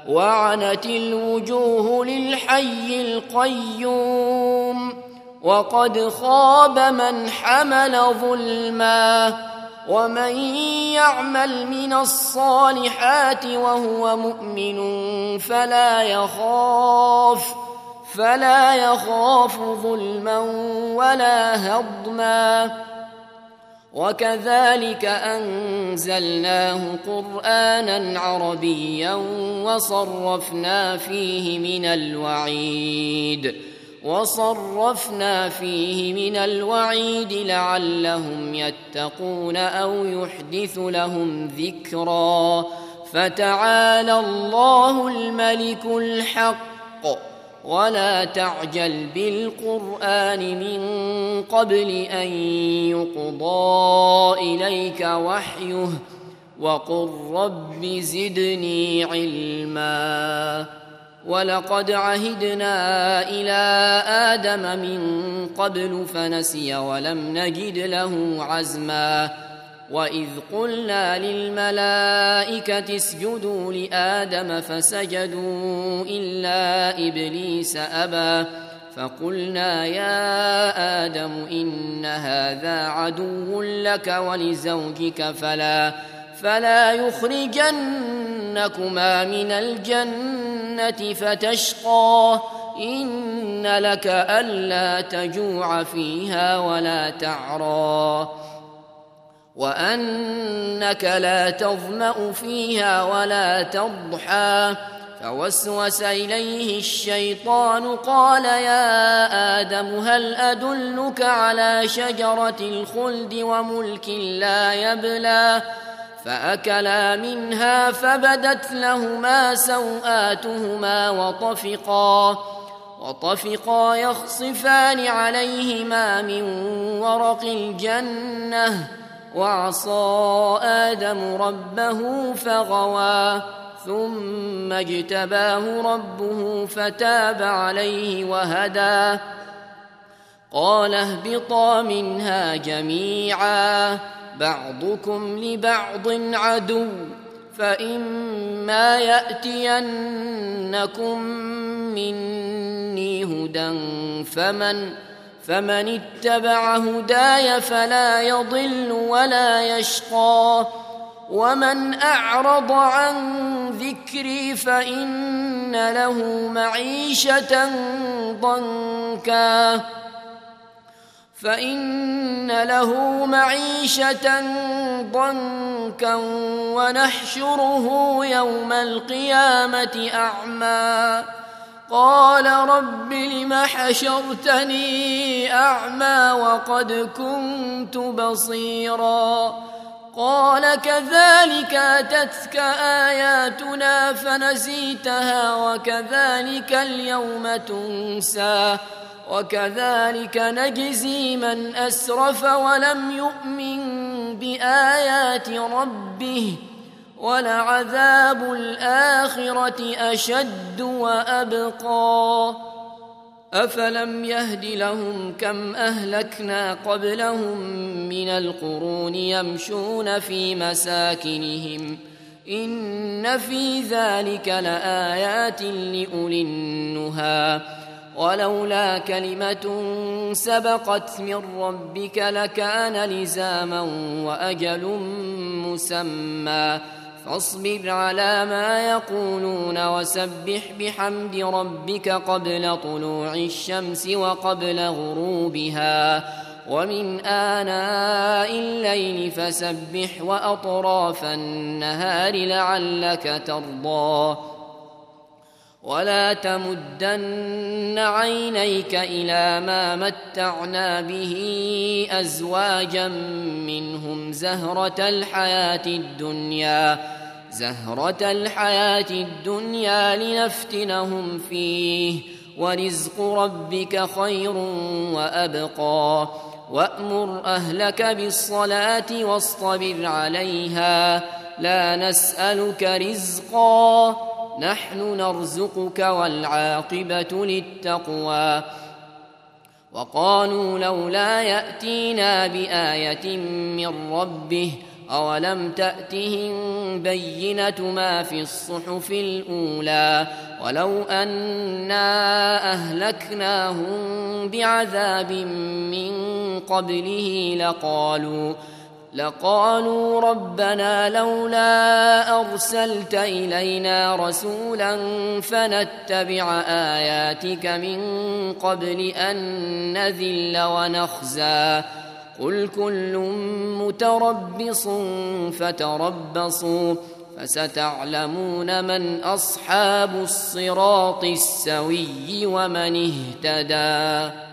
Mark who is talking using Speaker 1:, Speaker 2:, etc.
Speaker 1: وعنت الوجوه للحي القيوم وقد خاب من حمل ظلما ومن يعمل من الصالحات وهو مؤمن فلا يخاف ظلما ولا هضما وكذلك أنزلناه قرآنا عربيا وصرفنا فيه من الوعيد لعلهم يتقون أو يحدث لهم ذكرا فتعالى الله الملك الحق ولا تعجل بالقرآن من قبل أن يقضى إليك وحيه وقل رب زدني علما ولقد عهدنا إلى آدم من قبل فنسي ولم نجد له عزما وإذ قلنا للملائكة اسجدوا لآدم فسجدوا إلا إبليس أبى فقلنا يا آدم إن هذا عدو لك ولزوجك فلا يخرجنكما من الجنة فتشقى إن لك ألا تجوع فيها ولا تعرى وأنك لا تظمأ فيها ولا تضحى فوسوس إليه الشيطان قال يا آدم هل أدلك على شجرة الخلد وملك لا يبلى فأكلا منها فبدت لهما سوآتهما وطفقا يخصفان عليهما من ورق الجنة وعصى آدم ربه فغوى ثم اجتباه ربه فتاب عليه وهدى قال اهبطا منها جميعا بعضكم لبعض عدو فإما يأتينكم مني هدى فمن اتبع هداي فلا يضل ولا يشقى ومن أعرض عن ذكري فإن له معيشة ضنكا ونحشره يوم القيامة أعمى قال رب لم حشرتني أعمى وقد كنت بصيرا قال كذلك أتتك آياتنا فنسيتها وكذلك اليوم تنسى وكذلك نجزي من أسرف ولم يؤمن بآيات ربه ولعذاب الآخرة أشد وأبقى أفلم يهد لهم كم أهلكنا قبلهم من القرون يمشون في مساكنهم إن في ذلك لآيات لأولي النهى ولولا كلمة سبقت من ربك لكان لزاما وأجل مسمى فاصبر على ما يقولون وسبح بحمد ربك قبل طلوع الشمس وقبل غروبها ومن آناء الليل فسبح وأطراف النهار لعلك ترضى ولا تمدن عينيك إلى ما متعنا به أزواجا منهم زهرة الحياة الدنيا لنفتنهم فيه ورزق ربك خير وأبقى وأمر أهلك بالصلاة واصطبر عليها لا نسألك رزقا نحن نرزقك والعاقبة للتقوى وقالوا لولا يأتينا بآية من ربه أولم تأتهم بينة ما في الصحف الأولى ولو أنا أهلكناهم بعذاب من قبله لقالوا ربنا لولا أرسلت إلينا رسولا فنتبع آياتك من قبل أن نذل ونخزى قل كل متربص فتربصوا فستعلمون من أصحاب الصراط السوي ومن اهتدى.